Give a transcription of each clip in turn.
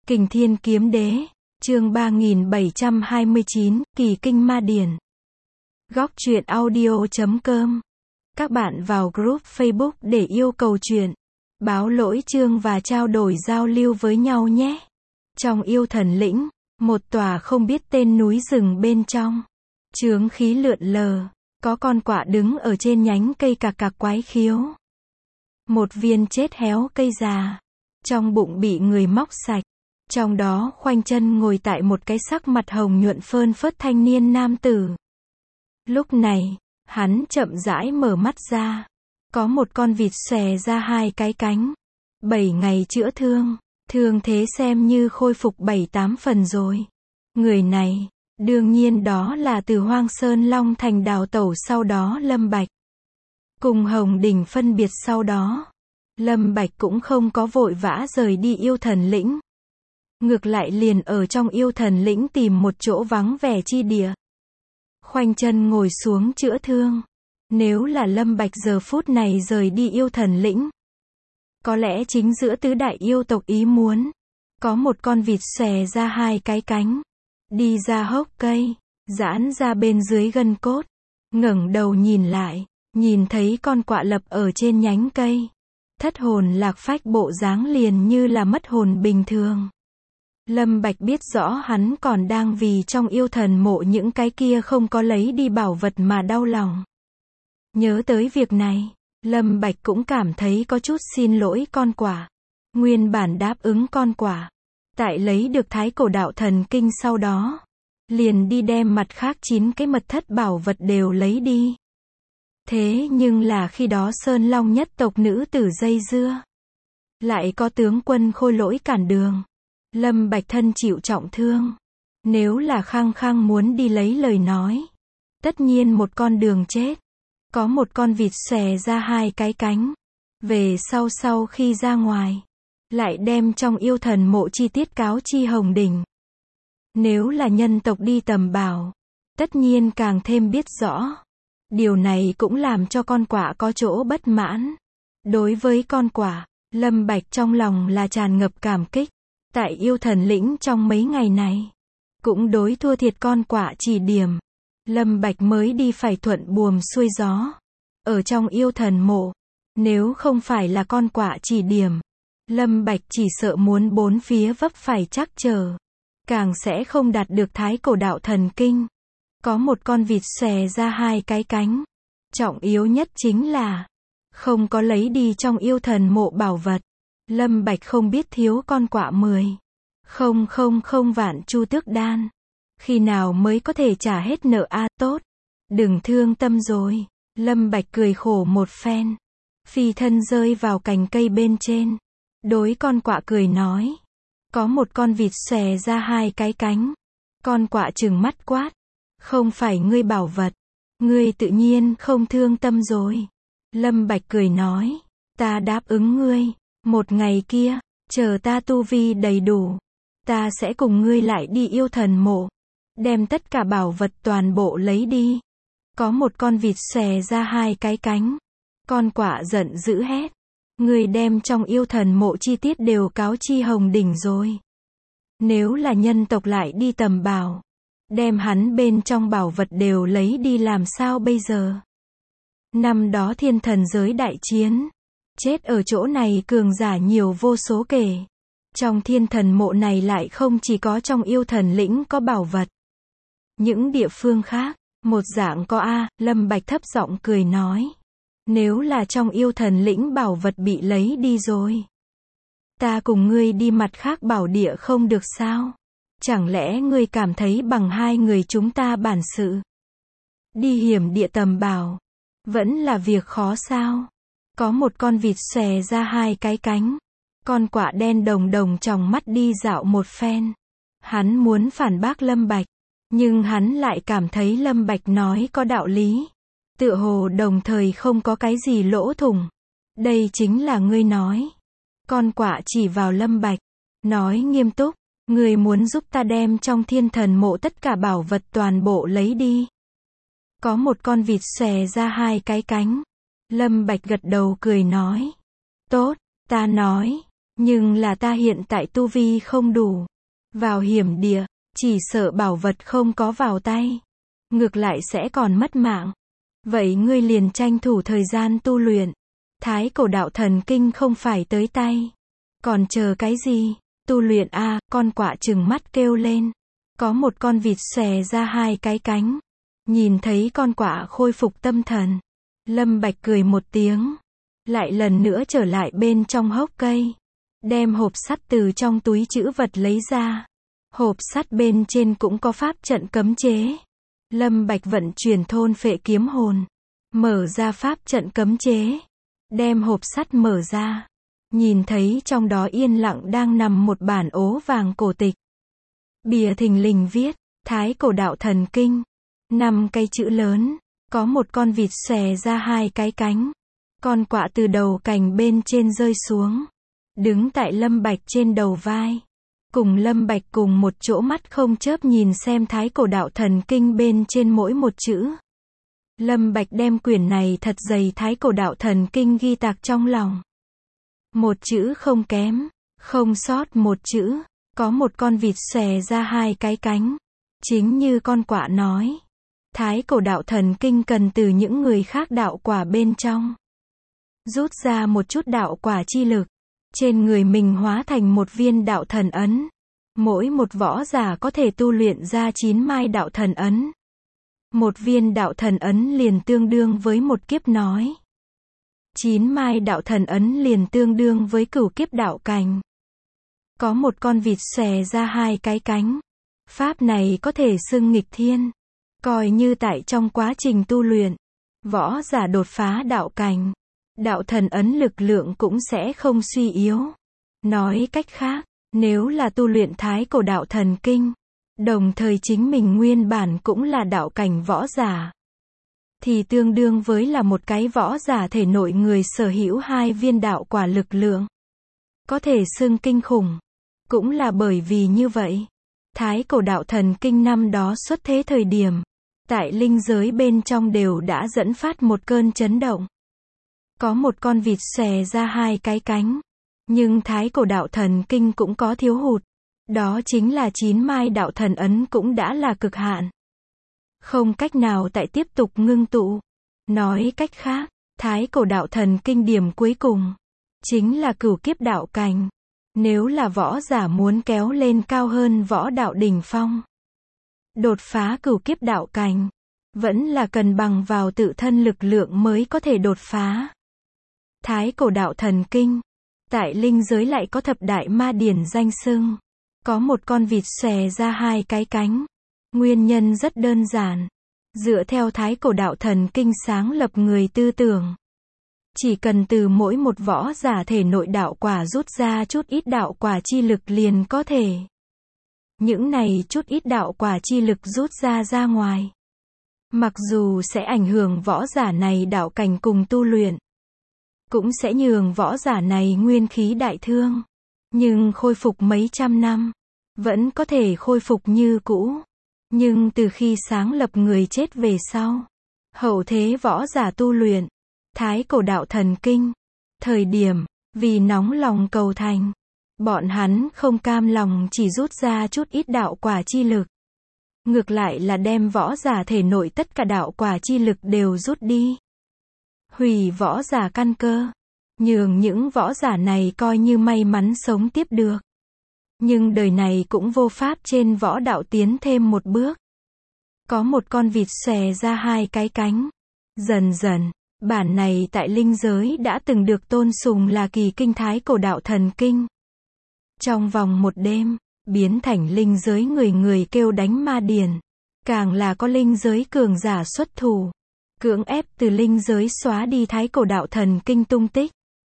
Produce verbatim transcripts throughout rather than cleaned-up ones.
Kình Thiên Kiếm Đế, chương ba nghìn bảy trăm hai mươi chín, Kỳ Kinh Ma Điển. Góc truyện audio chấm com. Các bạn vào group Facebook để yêu cầu truyện, báo lỗi chương và trao đổi giao lưu với nhau nhé. Trong Yêu Thần Lĩnh, một tòa không biết tên núi rừng bên trong, chướng khí lượn lờ, có con quạ đứng ở trên nhánh cây cạc cạc quái khiếu. Một viên chết héo cây già, trong bụng bị người móc sạch. Trong đó khoanh chân ngồi tại một cái sắc mặt hồng nhuận phơn phớt thanh niên nam tử. Lúc này, hắn chậm rãi mở mắt ra. Có một con vịt xòe ra hai cái cánh. Bảy ngày chữa thương, thương thế xem như khôi phục bảy tám phần rồi. Người này, đương nhiên đó là từ Hoang Sơn Long Thành đào tẩu sau đó Lâm Bạch. Cùng Hồng Đình phân biệt sau đó, Lâm Bạch cũng không có vội vã rời đi Yêu Thần Lĩnh. Ngược lại liền ở trong Yêu Thần Lĩnh tìm một chỗ vắng vẻ chi địa. Khoanh chân ngồi xuống chữa thương. Nếu là Lâm Bạch giờ phút này rời đi Yêu Thần Lĩnh, có lẽ chính giữa tứ đại yêu tộc ý muốn, có một con vịt xòe ra hai cái cánh, đi ra hốc cây, giãn ra bên dưới gân cốt, ngẩng đầu nhìn lại, nhìn thấy con quạ lập ở trên nhánh cây. Thất hồn lạc phách bộ dáng liền như là mất hồn bình thường. Lâm Bạch biết rõ hắn còn đang vì trong yêu thần mộ những cái kia không có lấy đi bảo vật mà đau lòng. Nhớ tới việc này, Lâm Bạch cũng cảm thấy có chút xin lỗi con quạ. Nguyên bản đáp ứng con quạ, tại lấy được Thái Cổ Đạo Thần Kinh sau đó, liền đi đem mặt khác chín cái mật thất bảo vật đều lấy đi. Thế nhưng là khi đó Sơn Long nhất tộc nữ tử dây dưa, lại có tướng quân Khôi Lỗi cản đường. Lâm Bạch thân chịu trọng thương, nếu là khăng khăng muốn đi lấy lời nói, tất nhiên một con đường chết. Có một con vịt xòe ra hai cái cánh, về sau sau khi ra ngoài, lại đem trong yêu thần mộ chi tiết cáo chi Hồng Đình. Nếu là nhân tộc đi tầm bảo, tất nhiên càng thêm biết rõ. Điều này cũng làm cho con quạ có chỗ bất mãn. Đối với con quạ, Lâm Bạch trong lòng là tràn ngập cảm kích. Tại Yêu Thần Lĩnh trong mấy ngày này, cũng đối thua thiệt con quạ chỉ điểm, Lâm Bạch mới đi phải thuận buồm xuôi gió. Ở trong Yêu Thần mộ, nếu không phải là con quạ chỉ điểm, Lâm Bạch chỉ sợ muốn bốn phía vấp phải trắc trở, càng sẽ không đạt được Thái Cổ Đạo Thần Kinh. Có một con vịt xòe ra hai cái cánh. Trọng yếu nhất chính là không có lấy đi trong Yêu Thần mộ bảo vật. Lâm Bạch không biết thiếu con quạ mười không không không vạn chu tước đan. Khi nào mới có thể trả hết nợ a à, tốt. Đừng thương tâm rồi. Lâm Bạch cười khổ một phen. Phi thân rơi vào cành cây bên trên. Đối con quạ cười nói. Có một con vịt xòe ra hai cái cánh. Con quạ trừng mắt quát. Không phải ngươi bảo vật. Ngươi tự nhiên không thương tâm rồi. Lâm Bạch cười nói. Ta đáp ứng ngươi. Một ngày kia, chờ ta tu vi đầy đủ, ta sẽ cùng ngươi lại đi Yêu Thần mộ, đem tất cả bảo vật toàn bộ lấy đi. Có một con vịt xòe ra hai cái cánh. Con quạ giận dữ hét. Ngươi đem trong Yêu Thần mộ chi tiết đều cáo chi Hồng Đỉnh rồi. Nếu là nhân tộc lại đi tầm bảo, đem hắn bên trong bảo vật đều lấy đi làm sao bây giờ? Năm đó thiên thần giới đại chiến, chết ở chỗ này cường giả nhiều vô số kể. Trong thiên thần mộ này lại không chỉ có trong Yêu Thần Lĩnh có bảo vật. Những địa phương khác, một dạng có a. Lâm Bạch thấp giọng cười nói. Nếu là trong Yêu Thần Lĩnh bảo vật bị lấy đi rồi, ta cùng ngươi đi mặt khác bảo địa không được sao? Chẳng lẽ ngươi cảm thấy bằng hai người chúng ta bản sự, đi hiểm địa tầm bảo, vẫn là việc khó sao? Có một con vịt xòe ra hai cái cánh. Con quạ đen đồng đồng tròng mắt đi dạo một phen. Hắn muốn phản bác Lâm Bạch, nhưng hắn lại cảm thấy Lâm Bạch nói có đạo lý. Tựa hồ đồng thời không có cái gì lỗ thủng. Đây chính là ngươi nói. Con quạ chỉ vào Lâm Bạch, nói nghiêm túc. Ngươi muốn giúp ta đem trong thiên thần mộ tất cả bảo vật toàn bộ lấy đi. Có một con vịt xòe ra hai cái cánh. Lâm Bạch gật đầu cười nói. Tốt, ta nói. Nhưng là ta hiện tại tu vi không đủ. Vào hiểm địa, chỉ sợ bảo vật không có vào tay. Ngược lại sẽ còn mất mạng. Vậy ngươi liền tranh thủ thời gian tu luyện. Thái cổ đạo thần kinh không phải tới tay. Còn chờ cái gì? Tu luyện a à, con quạ trừng mắt kêu lên. Có một con vịt xòe ra hai cái cánh. Nhìn thấy con quạ khôi phục tâm thần. Lâm Bạch cười một tiếng. Lại lần nữa trở lại bên trong hốc cây. Đem hộp sắt từ trong túi trữ vật lấy ra. Hộp sắt bên trên cũng có pháp trận cấm chế. Lâm Bạch vận chuyển thôn phệ kiếm hồn. Mở ra pháp trận cấm chế. Đem hộp sắt mở ra. Nhìn thấy trong đó yên lặng đang nằm một bản ố vàng cổ tịch. Bìa thình lình viết, Thái cổ đạo thần kinh. Năm cây chữ lớn. Có một con vịt xòe ra hai cái cánh. Con quạ từ đầu cành bên trên rơi xuống. Đứng tại Lâm Bạch trên đầu vai. Cùng Lâm Bạch cùng một chỗ mắt không chớp nhìn xem Thái cổ đạo thần kinh bên trên mỗi một chữ. Lâm Bạch đem quyển này thật dày Thái cổ đạo thần kinh ghi tạc trong lòng. Một chữ không kém, không sót một chữ. Có một con vịt xòe ra hai cái cánh. Chính như con quạ nói. Thái cổ đạo thần kinh cần từ những người khác đạo quả bên trong. Rút ra một chút đạo quả chi lực. Trên người mình hóa thành một viên đạo thần ấn. Mỗi một võ giả có thể tu luyện ra chín mai đạo thần ấn. Một viên đạo thần ấn liền tương đương với một kiếp nói. Chín mai đạo thần ấn liền tương đương với cửu kiếp đạo cành. Có một con vịt xòe ra hai cái cánh. Pháp này có thể xưng nghịch thiên. Coi như tại trong quá trình tu luyện, võ giả đột phá đạo cành, đạo thần ấn lực lượng cũng sẽ không suy yếu. Nói cách khác, nếu là tu luyện thái cổ đạo thần kinh, đồng thời chính mình nguyên bản cũng là đạo cảnh võ giả, thì tương đương với là một cái võ giả thể nội người sở hữu hai viên đạo quả lực lượng. Có thể xưng kinh khủng. Cũng là bởi vì như vậy, thái cổ đạo thần kinh năm đó xuất thế thời điểm, tại linh giới bên trong đều đã dẫn phát một cơn chấn động. Có một con vịt xòe ra hai cái cánh. Nhưng thái cổ đạo thần kinh cũng có thiếu hụt. Đó chính là chín mai đạo thần ấn cũng đã là cực hạn. Không cách nào tại tiếp tục ngưng tụ. Nói cách khác, thái cổ đạo thần kinh điểm cuối cùng chính là cửu kiếp đạo cành. Nếu là võ giả muốn kéo lên cao hơn võ đạo đỉnh phong, đột phá cửu kiếp đạo cành, vẫn là cần bằng vào tự thân lực lượng mới có thể đột phá. Thái cổ đạo thần kinh, tại linh giới lại có thập đại ma điển danh xưng. Có một con vịt xòe ra hai cái cánh. Nguyên nhân rất đơn giản. Dựa theo thái cổ đạo thần kinh sáng lập người tư tưởng. Chỉ cần từ mỗi một võ giả thể nội đạo quả rút ra chút ít đạo quả chi lực liền có thể. Những này chút ít đạo quả chi lực rút ra ra ngoài. Mặc dù sẽ ảnh hưởng võ giả này đạo cảnh cùng tu luyện. Cũng sẽ nhường võ giả này nguyên khí đại thương. Nhưng khôi phục mấy trăm năm. Vẫn có thể khôi phục như cũ. Nhưng từ khi sáng lập người chết về sau. Hậu thế võ giả tu luyện. Thái cổ đạo thần kinh. Thời điểm, vì nóng lòng cầu thành. Bọn hắn không cam lòng chỉ rút ra chút ít đạo quả chi lực. Ngược lại là đem võ giả thể nội tất cả đạo quả chi lực đều rút đi. Hủy võ giả căn cơ. Nhường những võ giả này coi như may mắn sống tiếp được. Nhưng đời này cũng vô pháp trên võ đạo tiến thêm một bước. Có một con vịt xòe ra hai cái cánh. Dần dần, bản này tại linh giới đã từng được tôn sùng là kỳ kinh thái cổ đạo thần kinh. Trong vòng một đêm, biến thành linh giới người người kêu đánh ma điển. Càng là có linh giới cường giả xuất thủ. Cưỡng ép từ linh giới xóa đi thái cổ đạo thần kinh tung tích.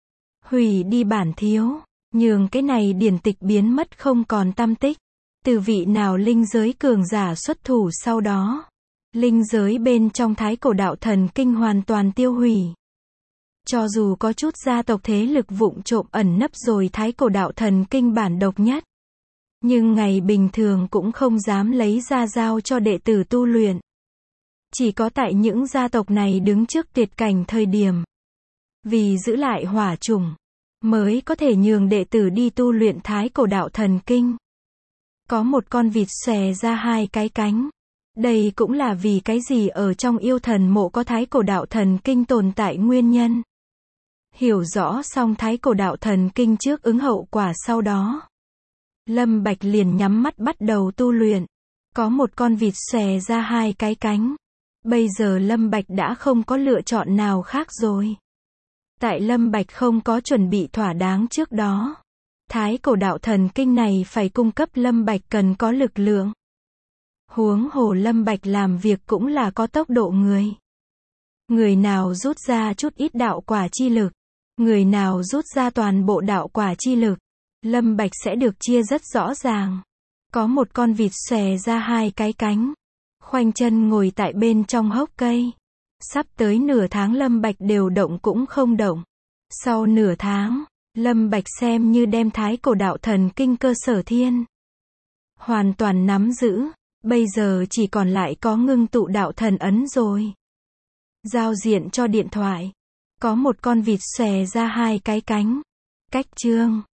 Hủy đi bản thiếu. Nhường cái này điển tịch biến mất không còn tăm tích. Từ vị nào linh giới cường giả xuất thủ sau đó. Linh giới bên trong thái cổ đạo thần kinh hoàn toàn tiêu hủy. Cho dù có chút gia tộc thế lực vụng trộm ẩn nấp rồi thái cổ đạo thần kinh bản độc nhất. Nhưng ngày bình thường cũng không dám lấy ra giao cho đệ tử tu luyện. Chỉ có tại những gia tộc này đứng trước tuyệt cảnh thời điểm. Vì giữ lại hỏa chủng. mới có thể nhường đệ tử đi tu luyện thái cổ đạo thần kinh. Có một con vịt xòe ra hai cái cánh. Đây cũng là vì cái gì ở trong yêu thần mộ có thái cổ đạo thần kinh tồn tại nguyên nhân. Hiểu rõ xong thái cổ đạo thần kinh trước ứng hậu quả sau đó. Lâm Bạch liền nhắm mắt bắt đầu tu luyện. Có một con vịt xòe ra hai cái cánh. Bây giờ Lâm Bạch đã không có lựa chọn nào khác rồi. Tại Lâm Bạch không có chuẩn bị thỏa đáng trước đó. Thái cổ đạo thần kinh này phải cung cấp Lâm Bạch cần có lực lượng. Huống hồ Lâm Bạch làm việc cũng là có tốc độ người. Người nào rút ra chút ít đạo quả chi lực, người nào rút ra toàn bộ đạo quả chi lực, Lâm Bạch sẽ được chia rất rõ ràng. Có một con vịt xòe ra hai cái cánh, khoanh chân ngồi tại bên trong hốc cây. Sắp tới nửa tháng Lâm Bạch đều động cũng không động. Sau nửa tháng, Lâm Bạch xem như đem thái cổ đạo thần kinh cơ sở thiên hoàn toàn nắm giữ. Bây giờ chỉ còn lại có ngưng tụ đạo thần ấn rồi. Giao diện cho điện thoại. Có một con vịt xòe ra hai cái cánh. Cách chương